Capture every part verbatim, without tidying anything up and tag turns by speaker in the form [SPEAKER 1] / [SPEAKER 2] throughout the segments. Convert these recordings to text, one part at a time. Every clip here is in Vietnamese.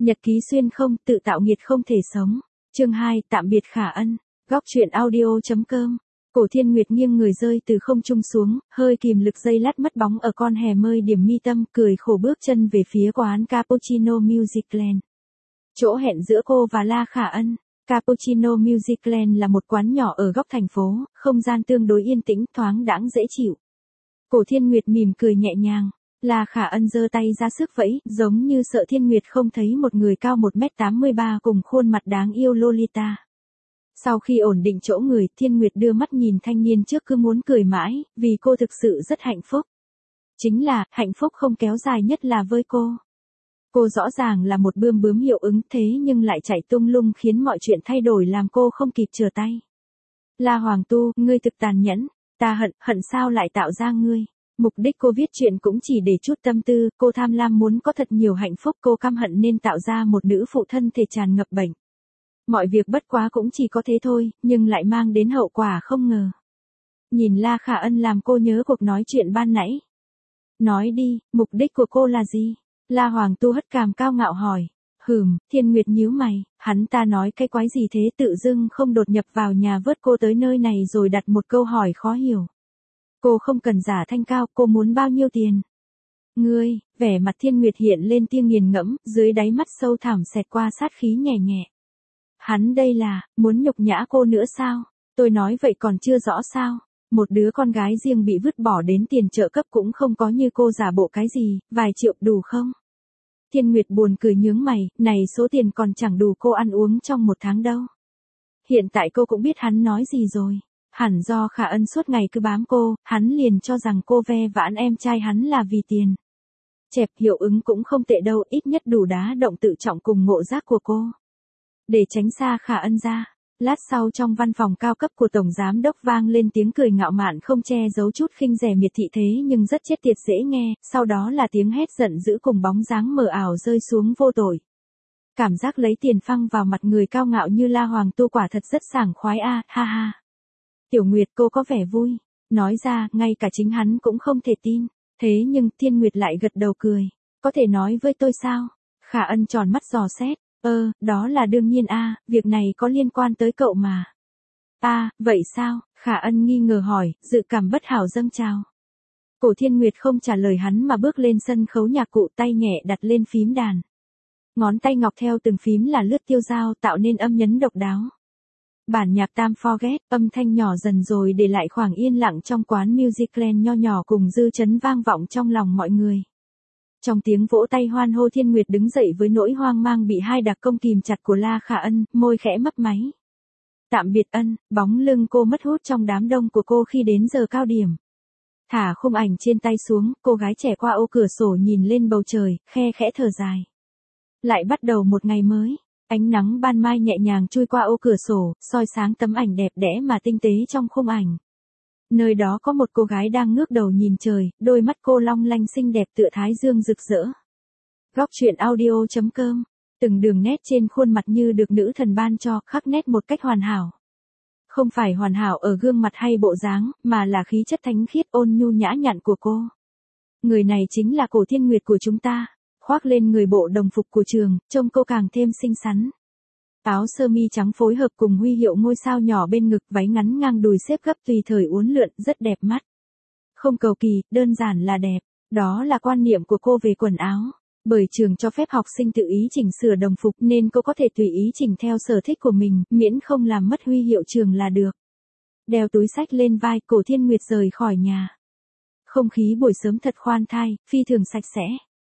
[SPEAKER 1] Nhật ký xuyên không, tự tạo nghiệt không thể sống. Chương hai, tạm biệt Khả Ân. Góc truyện audio.com. Cổ Thiên Nguyệt nghiêng người rơi từ không trung xuống, hơi kìm lực dây lát mất bóng ở con hè mơi điểm mi tâm, cười khổ bước chân về phía quán Cappuccino Musicland. Chỗ hẹn giữa cô và La Khả Ân. Cappuccino Musicland là một quán nhỏ ở góc thành phố, không gian tương đối yên tĩnh, thoáng đãng dễ chịu. Cổ Thiên Nguyệt mỉm cười nhẹ nhàng. La Khả Ân giơ tay ra sức vẫy, giống như sợ Thiên Nguyệt không thấy một người cao một mét tám mươi ba cùng khuôn mặt đáng yêu Lolita. Sau khi ổn định chỗ người, Thiên Nguyệt đưa mắt nhìn thanh niên trước cứ muốn cười mãi, vì cô thực sự rất hạnh phúc. Chính là, hạnh phúc không kéo dài nhất là với cô. Cô rõ ràng là một bươm bướm hiệu ứng thế nhưng lại chạy tung lung khiến mọi chuyện thay đổi làm cô không kịp trở tay. La Hoàng Tu, ngươi thực tàn nhẫn, ta hận, hận sao lại tạo ra ngươi. Mục đích cô viết chuyện cũng chỉ để chút tâm tư, cô tham lam muốn có thật nhiều hạnh phúc, cô căm hận nên tạo ra một nữ phụ thân thể tràn ngập bệnh. Mọi việc bất quá cũng chỉ có thế thôi, nhưng lại mang đến hậu quả không ngờ. Nhìn La Khả Ân làm cô nhớ cuộc nói chuyện ban nãy. Nói đi, mục đích của cô là gì? La Hoàng Tu hất cằm cao ngạo hỏi. Hừm, Thiên Nguyệt nhíu mày, hắn ta nói cái quái gì thế, tự dưng không đột nhập vào nhà vớt cô tới nơi này rồi đặt một câu hỏi khó hiểu. Cô không cần giả thanh cao, cô muốn bao nhiêu tiền? Ngươi, vẻ mặt Thiên Nguyệt hiện lên tia nghiền ngẫm, dưới đáy mắt sâu thẳm xẹt qua sát khí nhẹ nhẹ. Hắn đây là, muốn nhục nhã cô nữa sao? Tôi nói vậy còn chưa rõ sao? Một đứa con gái riêng bị vứt bỏ đến tiền trợ cấp cũng không có như cô giả bộ cái gì, vài triệu đủ không? Thiên Nguyệt buồn cười nhướng mày, này số tiền còn chẳng đủ cô ăn uống trong một tháng đâu. Hiện tại cô cũng biết hắn nói gì rồi. Hẳn do Khả Ân suốt ngày cứ bám cô, hắn liền cho rằng cô ve vãn em trai hắn là vì tiền. Chẹp, hiệu ứng cũng không tệ đâu, ít nhất đủ đá động tự trọng cùng ngộ giác của cô. Để tránh xa Khả Ân ra, lát sau trong văn phòng cao cấp của Tổng Giám Đốc vang lên tiếng cười ngạo mạn không che giấu chút khinh rẻ miệt thị thế nhưng rất chết tiệt dễ nghe, sau đó là tiếng hét giận dữ cùng bóng dáng mờ ảo rơi xuống vô tội. Cảm giác lấy tiền phăng vào mặt người cao ngạo như La Hoàng Tu quả thật rất sảng khoái a, ha ha. Tiểu Nguyệt, cô có vẻ vui. Nói ra, ngay cả chính hắn cũng không thể tin. Thế nhưng, Thiên Nguyệt lại gật đầu cười. Có thể nói với tôi sao? Khả Ân tròn mắt dò xét. Ơ, đó là đương nhiên a, việc này có liên quan tới cậu mà. À, vậy sao? Khả Ân nghi ngờ hỏi, dự cảm bất hảo dâng trào. Cổ Thiên Nguyệt không trả lời hắn mà bước lên sân khấu nhạc cụ, tay nhẹ đặt lên phím đàn. Ngón tay ngọc theo từng phím là lướt tiêu dao tạo nên âm nhấn độc đáo. Bản nhạc Tam Forget, âm thanh nhỏ dần rồi để lại khoảng yên lặng trong quán Musicland nho nhỏ cùng dư chấn vang vọng trong lòng mọi người. Trong tiếng vỗ tay hoan hô, Thiên Nguyệt đứng dậy với nỗi hoang mang bị hai đặc công kìm chặt của La Khả Ân, môi khẽ mấp máy. Tạm biệt Ân, bóng lưng cô mất hút trong đám đông của cô khi đến giờ cao điểm. Thả khung ảnh trên tay xuống, cô gái trẻ qua ô cửa sổ nhìn lên bầu trời, khe khẽ thở dài. Lại bắt đầu một ngày mới. Ánh nắng ban mai nhẹ nhàng chui qua ô cửa sổ, soi sáng tấm ảnh đẹp đẽ mà tinh tế trong khung ảnh. Nơi đó có một cô gái đang ngước đầu nhìn trời, đôi mắt cô long lanh xinh đẹp tựa thái dương rực rỡ. Góc truyện audio.com. Từng đường nét trên khuôn mặt như được nữ thần ban cho, khắc nét một cách hoàn hảo. Không phải hoàn hảo ở gương mặt hay bộ dáng, mà là khí chất thánh khiết ôn nhu nhã nhặn của cô. Người này chính là Cổ Thiên Nguyệt của chúng ta. Khoác lên người bộ đồng phục của trường, trông cô càng thêm xinh xắn. Áo sơ mi trắng phối hợp cùng huy hiệu ngôi sao nhỏ bên ngực, váy ngắn ngang đùi xếp gấp tùy thời uốn lượn, rất đẹp mắt. Không cầu kỳ, đơn giản là đẹp. Đó là quan niệm của cô về quần áo. Bởi trường cho phép học sinh tự ý chỉnh sửa đồng phục nên cô có thể tùy ý chỉnh theo sở thích của mình, miễn không làm mất huy hiệu trường là được. Đeo túi xách lên vai, Cổ Thiên Nguyệt rời khỏi nhà. Không khí buổi sớm thật khoan thai, phi thường sạch sẽ.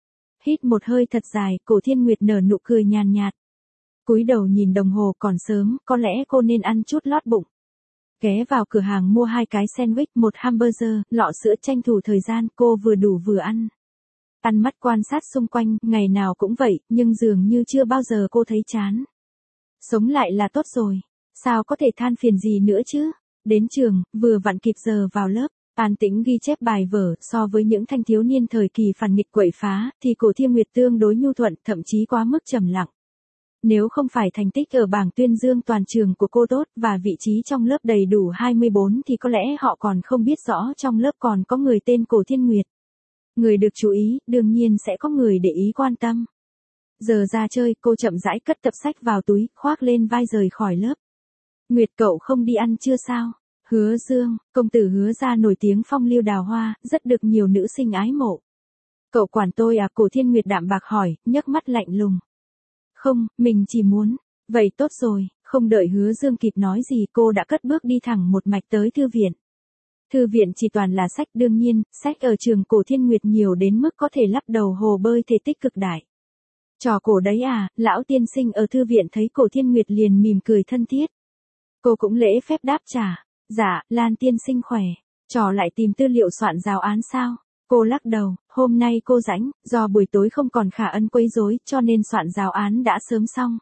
[SPEAKER 1] Hít một hơi thật dài, Cổ Thiên Nguyệt nở nụ cười nhàn nhạt. Cúi đầu nhìn đồng hồ, còn sớm, có lẽ cô nên ăn chút lót bụng. Ghé vào cửa hàng mua hai cái sandwich, một hamburger, lọ sữa, tranh thủ thời gian, cô vừa đủ vừa ăn. Ăn mắt quan sát xung quanh, ngày nào cũng vậy, nhưng dường như chưa bao giờ cô thấy chán. Sống lại là tốt rồi, sao có thể than phiền gì nữa chứ? Đến trường, vừa vặn kịp giờ vào lớp. An tĩnh ghi chép bài vở, so với những thanh thiếu niên thời kỳ phản nghịch quậy phá, thì Cổ Thiên Nguyệt tương đối nhu thuận, thậm chí quá mức trầm lặng. Nếu không phải thành tích ở bảng tuyên dương toàn trường của cô tốt và vị trí trong lớp đầy đủ hai mươi bốn thì có lẽ họ còn không biết rõ trong lớp còn có người tên Cổ Thiên Nguyệt. Người được chú ý, đương nhiên sẽ có người để ý quan tâm. Giờ ra chơi, cô chậm rãi cất tập sách vào túi, khoác lên vai rời khỏi lớp. Nguyệt cậu không đi ăn trưa sao? Hứa Dương, công tử Hứa gia nổi tiếng phong lưu đào hoa, rất được nhiều nữ sinh ái mộ. Cậu quản tôi à? Cổ Thiên Nguyệt đạm bạc hỏi, nhấc mắt lạnh lùng. Không, mình chỉ muốn. Vậy tốt rồi, không đợi Hứa Dương kịp nói gì cô đã cất bước đi thẳng một mạch tới thư viện. Thư viện chỉ toàn là sách, đương nhiên, sách ở trường Cổ Thiên Nguyệt nhiều đến mức có thể lắp đầu hồ bơi thể tích cực đại. Trò cổ đấy à? Lão tiên sinh ở thư viện thấy Cổ Thiên Nguyệt liền mỉm cười thân thiết. Cô cũng lễ phép đáp trả. Dạ, Lan tiên sinh khỏe. Trò lại tìm tư liệu soạn giáo án sao? Cô lắc đầu, hôm nay cô rảnh, do buổi tối không còn Khả Ân quấy rối cho nên soạn giáo án đã sớm xong.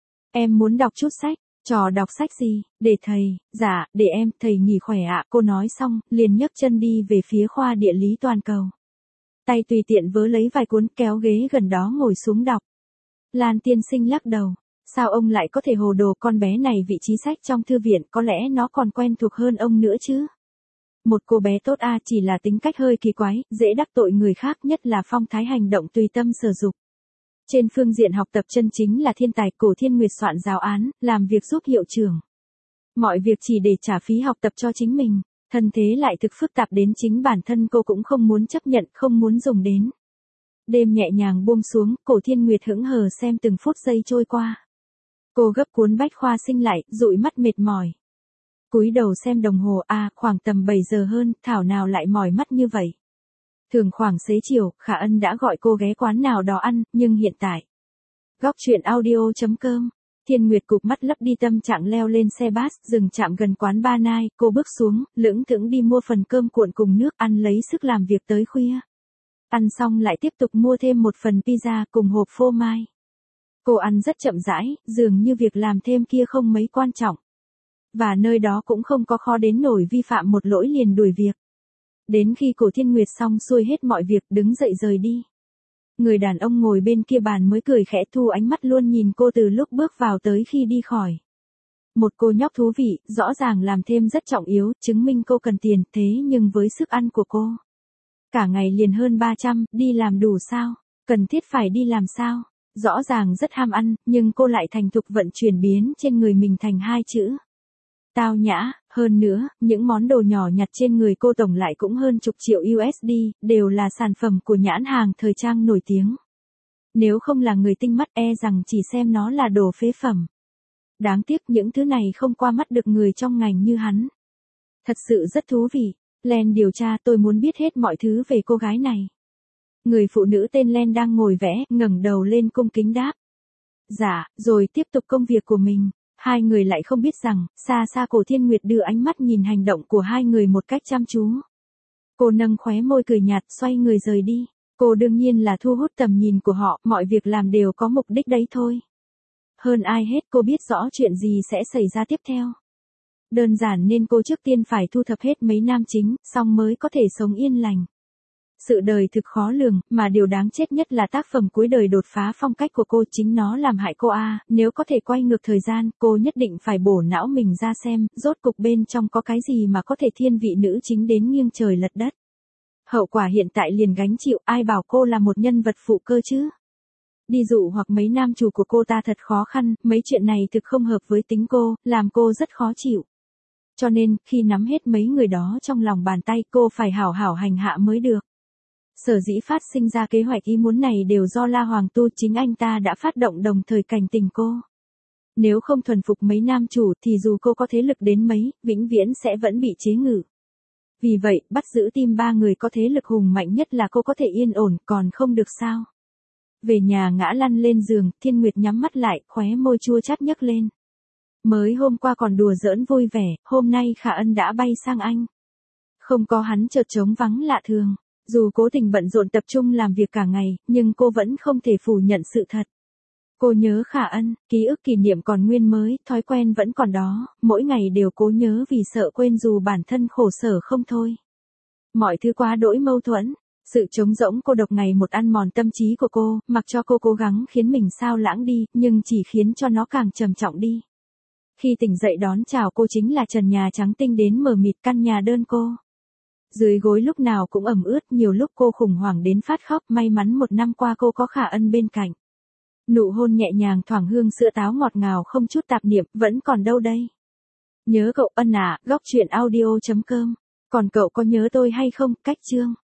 [SPEAKER 1] Em muốn đọc chút sách. Trò đọc sách gì? Để thầy. Dạ, để em, thầy nghỉ khỏe ạ. Cô nói xong, liền nhấc chân đi về phía khoa địa lý toàn cầu. Tay tùy tiện vớ lấy vài cuốn, kéo ghế gần đó ngồi xuống đọc. Lan tiên sinh lắc đầu. Sao ông lại có thể hồ đồ? Con bé này vị trí sách trong thư viện có lẽ nó còn quen thuộc hơn ông nữa chứ. Một cô bé tốt a, chỉ là tính cách hơi kỳ quái, dễ đắc tội người khác, nhất là phong thái hành động tùy tâm sở dục. Trên phương diện học tập chân chính là thiên tài. Cổ Thiên Nguyệt soạn giáo án, làm việc giúp hiệu trưởng. Mọi việc chỉ để trả phí học tập cho chính mình, thân thế lại thực phức tạp đến chính bản thân cô cũng không muốn chấp nhận, không muốn dùng đến. Đêm nhẹ nhàng buông xuống, Cổ Thiên Nguyệt hững hờ xem từng phút giây trôi qua. Cô gấp cuốn bách khoa sinh lại, dụi mắt mệt mỏi. Cúi đầu xem đồng hồ, à, khoảng tầm bảy giờ hơn, thảo nào lại mỏi mắt như vậy. Thường khoảng xế chiều, Khả Ân đã gọi cô ghé quán nào đó ăn, nhưng hiện tại. Góc truyện audio chấm com. Thiên Nguyệt cụp mắt lấp đi tâm trạng leo lên xe bus, dừng chạm gần quán Ba Nai, cô bước xuống, lững thững đi mua phần cơm cuộn cùng nước ăn lấy sức làm việc tới khuya. Ăn xong lại tiếp tục mua thêm một phần pizza cùng hộp phô mai. Cô ăn rất chậm rãi, dường như việc làm thêm kia không mấy quan trọng. Và nơi đó cũng không có khó đến nổi vi phạm một lỗi liền đuổi việc. Đến khi Cổ Thiên Nguyệt xong xuôi hết mọi việc, đứng dậy rời đi. Người đàn ông ngồi bên kia bàn mới cười khẽ, thu ánh mắt luôn nhìn cô từ lúc bước vào tới khi đi khỏi. Một cô nhóc thú vị, rõ ràng làm thêm rất trọng yếu, chứng minh cô cần tiền, thế nhưng với sức ăn của cô. Cả ngày liền hơn ba trăm, đi làm đủ sao? Cần thiết phải đi làm sao? Rõ ràng rất ham ăn, nhưng cô lại thành thục vận chuyển biến trên người mình thành hai chữ. Tao nhã, hơn nữa, những món đồ nhỏ nhặt trên người cô tổng lại cũng hơn chục triệu u ét đê, đều là sản phẩm của nhãn hàng thời trang nổi tiếng. Nếu không là người tinh mắt e rằng chỉ xem nó là đồ phế phẩm. Đáng tiếc những thứ này không qua mắt được người trong ngành như hắn. Thật sự rất thú vị. Len điều tra, tôi muốn biết hết mọi thứ về cô gái này. Người phụ nữ tên Len đang ngồi vẽ, ngẩng đầu lên cung kính đáp. Dạ, rồi tiếp tục công việc của mình. Hai người lại không biết rằng, xa xa Cổ Thiên Nguyệt đưa ánh mắt nhìn hành động của hai người một cách chăm chú. Cô nâng khóe môi cười nhạt, xoay người rời đi. Cô đương nhiên là thu hút tầm nhìn của họ, mọi việc làm đều có mục đích đấy thôi. Hơn ai hết cô biết rõ chuyện gì sẽ xảy ra tiếp theo. Đơn giản nên cô trước tiên phải thu thập hết mấy nam chính, xong mới có thể sống yên lành. Sự đời thực khó lường, mà điều đáng chết nhất là tác phẩm cuối đời đột phá phong cách của cô, chính nó làm hại cô a. À, nếu có thể quay ngược thời gian, cô nhất định phải bổ não mình ra xem, rốt cục bên trong có cái gì mà có thể thiên vị nữ chính đến nghiêng trời lật đất. Hậu quả hiện tại liền gánh chịu, ai bảo cô là một nhân vật phụ cơ chứ. Đi dụ hoặc mấy nam chủ của cô ta thật khó khăn, mấy chuyện này thực không hợp với tính cô, làm cô rất khó chịu. Cho nên, khi nắm hết mấy người đó trong lòng bàn tay, cô phải hảo hảo hành hạ mới được. Sở dĩ phát sinh ra kế hoạch ý muốn này đều do La Hoàng Tu, chính anh ta đã phát động đồng thời cảnh tình cô. Nếu không thuần phục mấy nam chủ thì dù cô có thế lực đến mấy, vĩnh viễn sẽ vẫn bị chế ngự. Vì vậy, bắt giữ tim ba người có thế lực hùng mạnh nhất là cô có thể yên ổn, còn không được sao. Về nhà ngã lăn lên giường, Thiên Nguyệt nhắm mắt lại, khóe môi chua chát nhấc lên. Mới hôm qua còn đùa giỡn vui vẻ, hôm nay Khả Ân đã bay sang Anh. Không có hắn chợt trống vắng lạ thường. Dù cố tình bận rộn tập trung làm việc cả ngày, nhưng cô vẫn không thể phủ nhận sự thật. Cô nhớ Khả Ân, ký ức kỷ niệm còn nguyên mới, thói quen vẫn còn đó, mỗi ngày đều cố nhớ vì sợ quên dù bản thân khổ sở không thôi. Mọi thứ quá đỗi mâu thuẫn, sự trống rỗng cô độc ngày một ăn mòn tâm trí của cô, mặc cho cô cố gắng khiến mình sao lãng đi, nhưng chỉ khiến cho nó càng trầm trọng đi. Khi tỉnh dậy đón chào cô chính là trần nhà trắng tinh đến mờ mịt căn nhà đơn cô. Dưới gối lúc nào cũng ẩm ướt, nhiều lúc cô khủng hoảng đến phát khóc, may mắn một năm qua cô có Khả Ân bên cạnh. Nụ hôn nhẹ nhàng thoảng hương sữa táo ngọt ngào không chút tạp niệm, vẫn còn đâu đây. Nhớ cậu Ân à, góc truyện audio chấm com. Còn cậu có nhớ tôi hay không, cách chương.